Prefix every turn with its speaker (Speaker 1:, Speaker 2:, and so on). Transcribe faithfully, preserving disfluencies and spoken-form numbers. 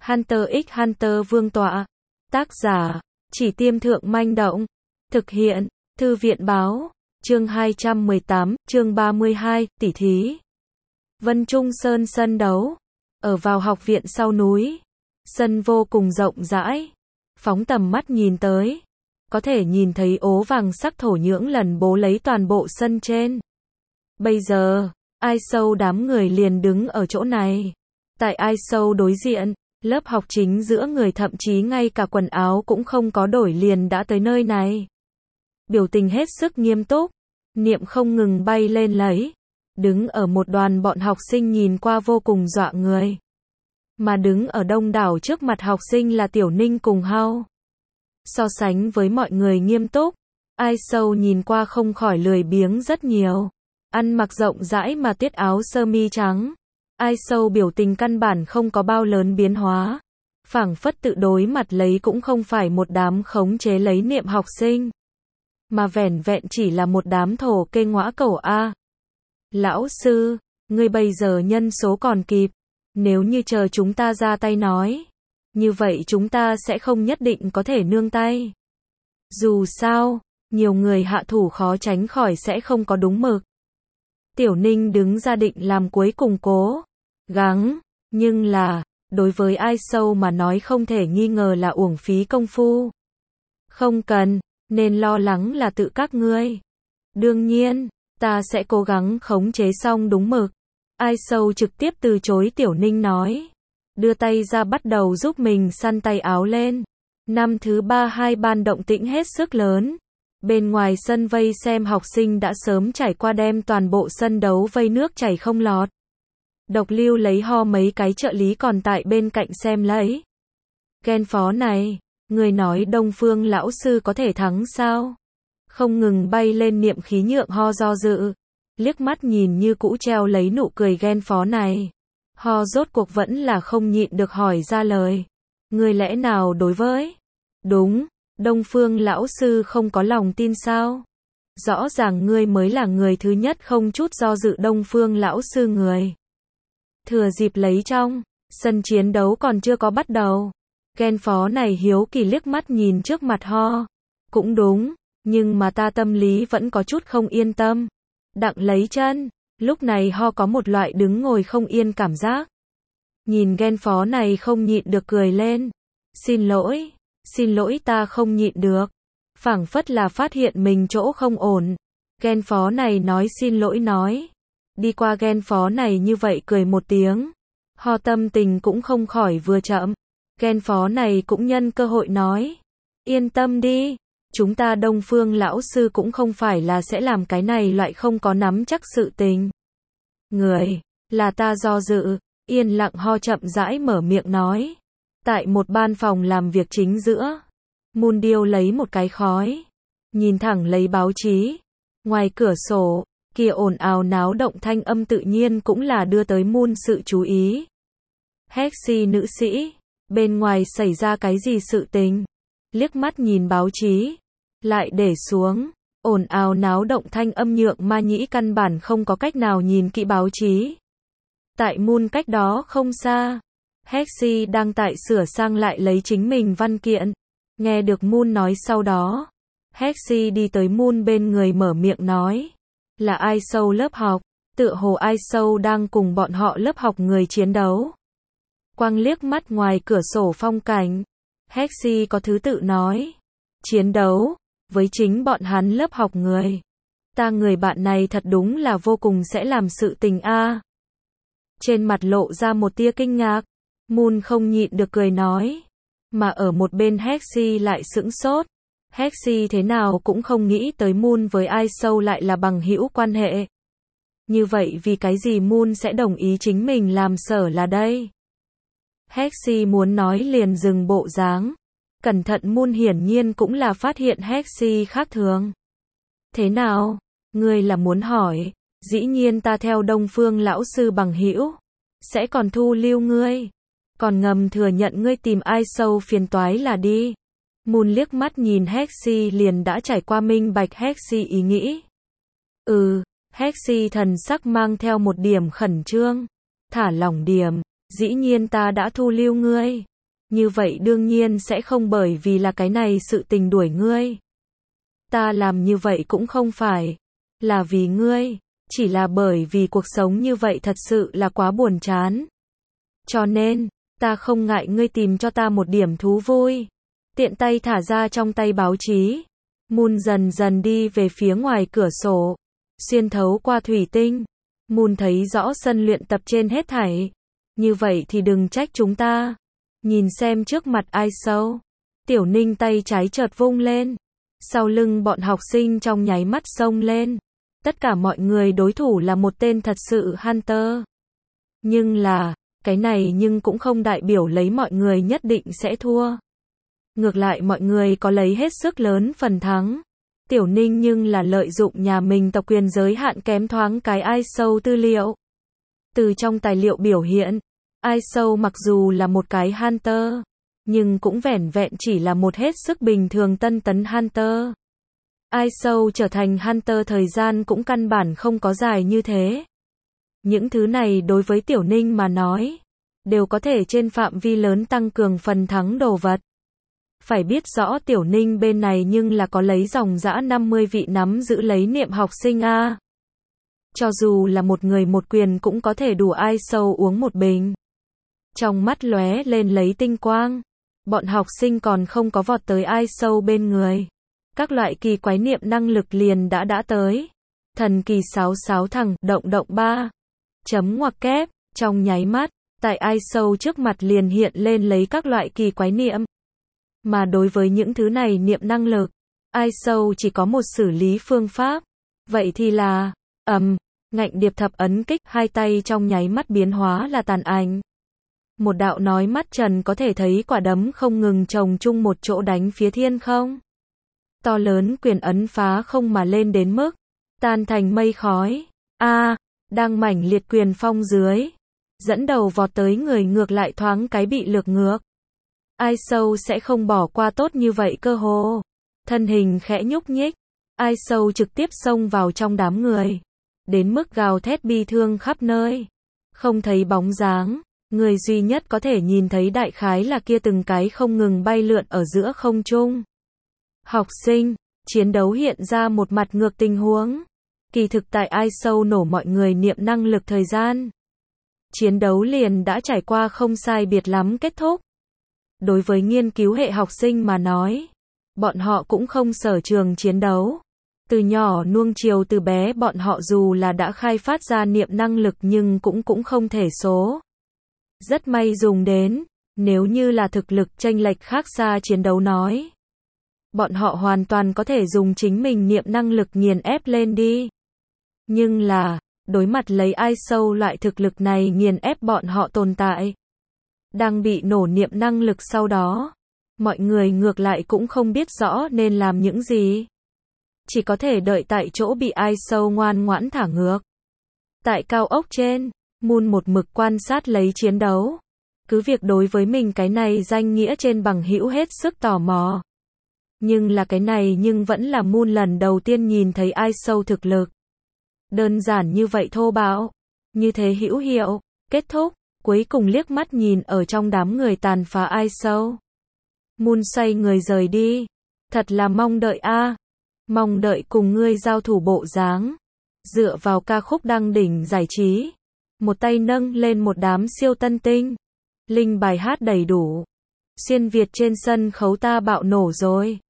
Speaker 1: Hunter x Hunter Vương tọa. Tác giả, Chỉ Tiêm Thượng Manh Động. Thực hiện, Thư viện Báo. Chương hai trăm mười tám, chương ba mươi hai, tỉ thí. Vân Trung Sơn sân đấu. Ở vào học viện sau núi. Sân vô cùng rộng rãi. Phóng tầm mắt nhìn tới. Có thể nhìn thấy ố vàng sắc thổ nhưỡng lần bố lấy toàn bộ sân trên. Bây giờ, ai sâu đám người liền đứng ở chỗ này. Tại ai sâu đối diện, lớp học chính giữa người thậm chí ngay cả quần áo cũng không có đổi liền đã tới nơi này. Biểu tình hết sức nghiêm túc, niệm không ngừng bay lên lấy. Đứng ở một đoàn bọn học sinh nhìn qua vô cùng dọa người. Mà đứng ở đông đảo trước mặt học sinh là Tiểu Ninh cùng Hao. So sánh với mọi người nghiêm túc, ai sâu nhìn qua không khỏi lười biếng rất nhiều. Ăn mặc rộng rãi mà tiết áo sơ mi trắng. Ai sâu biểu tình căn bản không có bao lớn biến hóa. Phảng phất tự đối mặt lấy cũng không phải một đám khống chế lấy niệm học sinh. Mà vẻn vẹn chỉ là một đám thổ kê ngõa cẩu A. Lão sư, ngươi bây giờ nhân số còn kịp. Nếu như chờ chúng ta ra tay nói. Như vậy chúng ta sẽ không nhất định có thể nương tay. Dù sao, nhiều người hạ thủ khó tránh khỏi sẽ không có đúng mực. Tiểu Ninh đứng ra định làm cuối cùng cố gắng, nhưng là, đối với ai sâu mà nói không thể nghi ngờ là uổng phí công phu. Không cần, nên lo lắng là tự các ngươi. Đương nhiên, ta sẽ cố gắng khống chế xong đúng mực. Ai sâu trực tiếp từ chối Tiểu Ninh nói. Đưa tay ra bắt đầu giúp mình săn tay áo lên. Năm thứ ba hai ban động tĩnh hết sức lớn. Bên ngoài sân vây xem học sinh đã sớm trải qua đem toàn bộ sân đấu vây nước chảy không lọt. Độc Lưu lấy ho mấy cái trợ lý còn tại bên cạnh xem lấy. Ghen phó này, người nói Đông Phương lão sư có thể thắng sao? Không ngừng bay lên niệm khí nhượng ho do dự. Liếc mắt nhìn như cũ treo lấy nụ cười ghen phó này. Ho rốt cuộc vẫn là không nhịn được hỏi ra lời. Người lẽ nào đối với? Đúng, Đông Phương lão sư không có lòng tin sao? Rõ ràng ngươi mới là người thứ nhất không chút do dự Đông Phương lão sư người. Thừa dịp lấy trong, sân chiến đấu còn chưa có bắt đầu. Ghen phó này hiếu kỳ liếc mắt nhìn trước mặt ho. Cũng đúng, nhưng mà ta tâm lý vẫn có chút không yên tâm. Đặng lấy chân, lúc này ho có một loại đứng ngồi không yên cảm giác. Nhìn ghen phó này không nhịn được cười lên. Xin lỗi, xin lỗi ta không nhịn được. Phảng phất là phát hiện mình chỗ không ổn. Ghen phó này nói xin lỗi nói. Đi qua ghen phó này như vậy cười một tiếng. Ho tâm tình cũng không khỏi vừa chậm. Ghen phó này cũng nhân cơ hội nói. Yên tâm đi. Chúng ta Đông Phương lão sư cũng không phải là sẽ làm cái này loại không có nắm chắc sự tình. Người, là ta do dự, yên lặng ho chậm rãi mở miệng nói. Tại một ban phòng làm việc chính giữa, Moon điêu lấy một cái khói, nhìn thẳng lấy báo chí. Ngoài cửa sổ, kia ồn ào náo động thanh âm tự nhiên cũng là đưa tới Moon sự chú ý. Hexy nữ sĩ, bên ngoài xảy ra cái gì sự tình? Liếc mắt nhìn báo chí, lại để xuống, ồn ào náo động thanh âm nhượng ma nhĩ căn bản không có cách nào nhìn kỹ báo chí. Tại Moon cách đó không xa, Hexy đang tại sửa sang lại lấy chính mình văn kiện. Nghe được Moon nói sau đó, Hexy đi tới Moon bên người mở miệng nói. Là ai sâu lớp học, tựa hồ ai sâu đang cùng bọn họ lớp học người chiến đấu. Quang liếc mắt ngoài cửa sổ phong cảnh, Hexy có thứ tự nói. Chiến đấu, với chính bọn hắn lớp học người. Ta người bạn này thật đúng là vô cùng sẽ làm sự tình a. Trên mặt lộ ra một tia kinh ngạc, Moon không nhịn được cười nói. Mà ở một bên Hexy lại sững sốt. Hexy thế nào cũng không nghĩ tới Moon với ai sâu lại là bằng hữu quan hệ. Như vậy vì cái gì Moon sẽ đồng ý chính mình làm sở là đây? Hexy muốn nói liền dừng bộ dáng. Cẩn thận Moon hiển nhiên cũng là phát hiện Hexy khác thường. Thế nào? Ngươi là muốn hỏi, dĩ nhiên ta theo Đông Phương lão sư bằng hữu, sẽ còn thu lưu ngươi. Còn ngầm thừa nhận ngươi tìm ai sâu phiền toái là đi. Moon liếc mắt nhìn Hexy liền đã trải qua minh bạch Hexy ý nghĩ. Ừ, Hexy thần sắc mang theo một điểm khẩn trương. Thả lỏng điểm, dĩ nhiên ta đã thu lưu ngươi. Như vậy đương nhiên sẽ không bởi vì là cái này sự tình đuổi ngươi. Ta làm như vậy cũng không phải là vì ngươi, chỉ là bởi vì cuộc sống như vậy thật sự là quá buồn chán. Cho nên, ta không ngại ngươi tìm cho ta một điểm thú vui. Tiện tay thả ra trong tay báo chí. Moon dần dần đi về phía ngoài cửa sổ. Xuyên thấu qua thủy tinh. Moon thấy rõ sân luyện tập trên hết thảy. Như vậy thì đừng trách chúng ta. Nhìn xem trước mặt ai sâu. Tiểu Ninh tay trái chợt vung lên. Sau lưng bọn học sinh trong nháy mắt xông lên. Tất cả mọi người đối thủ là một tên thật sự Hunter. Nhưng là, cái này nhưng cũng không đại biểu lấy mọi người nhất định sẽ thua. Ngược lại mọi người có lấy hết sức lớn phần thắng. Tiểu Ninh nhưng là lợi dụng nhà mình tộc quyền giới hạn kém thoáng cái ai sâu tư liệu. Từ trong tài liệu biểu hiện, ai sâu mặc dù là một cái Hunter, nhưng cũng vẻn vẹn chỉ là một hết sức bình thường tân tấn Hunter. Ai sâu trở thành Hunter thời gian cũng căn bản không có dài như thế. Những thứ này đối với Tiểu Ninh mà nói, đều có thể trên phạm vi lớn tăng cường phần thắng đồ vật. Phải biết rõ Tiểu Ninh bên này nhưng là có lấy dòng dã năm mươi vị nắm giữ lấy niệm học sinh a. Cho dù là một người một quyền cũng có thể đủ ai sâu uống một bình. Trong mắt lóe lên lấy tinh quang. Bọn học sinh còn không có vọt tới ai sâu bên người. Các loại kỳ quái niệm năng lực liền đã đã tới. Thần kỳ sáu sáu thẳng, động động ba. Chấm ngoặc kép, trong nháy mắt, tại ai sâu trước mặt liền hiện lên lấy các loại kỳ quái niệm. Mà đối với những thứ này niệm năng lực, ai sâu chỉ có một xử lý phương pháp. Vậy thì là, ầm, ngạnh điệp thập ấn kích, hai tay trong nháy mắt biến hóa là tàn ảnh. Một đạo nói mắt trần có thể thấy quả đấm không ngừng chồng chung một chỗ đánh phía thiên không. To lớn quyền ấn phá không mà lên đến mức tan thành mây khói. A, đang mảnh liệt quyền phong dưới, dẫn đầu vọt tới người ngược lại thoáng cái bị lược ngược. Ai sâu sẽ không bỏ qua tốt như vậy cơ hồ. Thân hình khẽ nhúc nhích, ai sâu trực tiếp xông vào trong đám người, đến mức gào thét bi thương khắp nơi. Không thấy bóng dáng, người duy nhất có thể nhìn thấy đại khái là kia từng cái không ngừng bay lượn ở giữa không trung. Học sinh, chiến đấu hiện ra một mặt ngược tình huống. Kỳ thực tại ai sâu nổ mọi người niệm năng lực thời gian. Chiến đấu liền đã trải qua không sai biệt lắm kết thúc. Đối với nghiên cứu hệ học sinh mà nói, bọn họ cũng không sở trường chiến đấu. Từ nhỏ nuông chiều từ bé bọn họ dù là đã khai phát ra niệm năng lực nhưng cũng cũng không thể số. Rất may dùng đến, nếu như là thực lực chênh lệch khác xa chiến đấu nói. Bọn họ hoàn toàn có thể dùng chính mình niệm năng lực nghiền ép lên đi. Nhưng là, đối mặt lấy ai sâu loại thực lực này nghiền ép bọn họ tồn tại. Đang bị nổ niệm năng lực sau đó. Mọi người ngược lại cũng không biết rõ nên làm những gì. Chỉ có thể đợi tại chỗ bị ai sâu ngoan ngoãn thả ngược. Tại cao ốc trên, Moon một mực quan sát lấy chiến đấu. Cứ việc đối với mình cái này danh nghĩa trên bằng hữu hết sức tò mò. Nhưng là cái này nhưng vẫn là Moon lần đầu tiên nhìn thấy ai sâu thực lực. Đơn giản như vậy thô bạo. Như thế hữu hiệu. Kết thúc. Cuối cùng liếc mắt nhìn ở trong đám người tàn phá ai sâu. Moon xoay người rời đi. Thật là mong đợi a, mong đợi cùng ngươi giao thủ bộ dáng. Dựa vào ca khúc đăng đỉnh giải trí. Một tay nâng lên một đám siêu tân tinh. Linh bài hát đầy đủ. Xuyên Việt trên sân khấu ta bạo nổ rồi.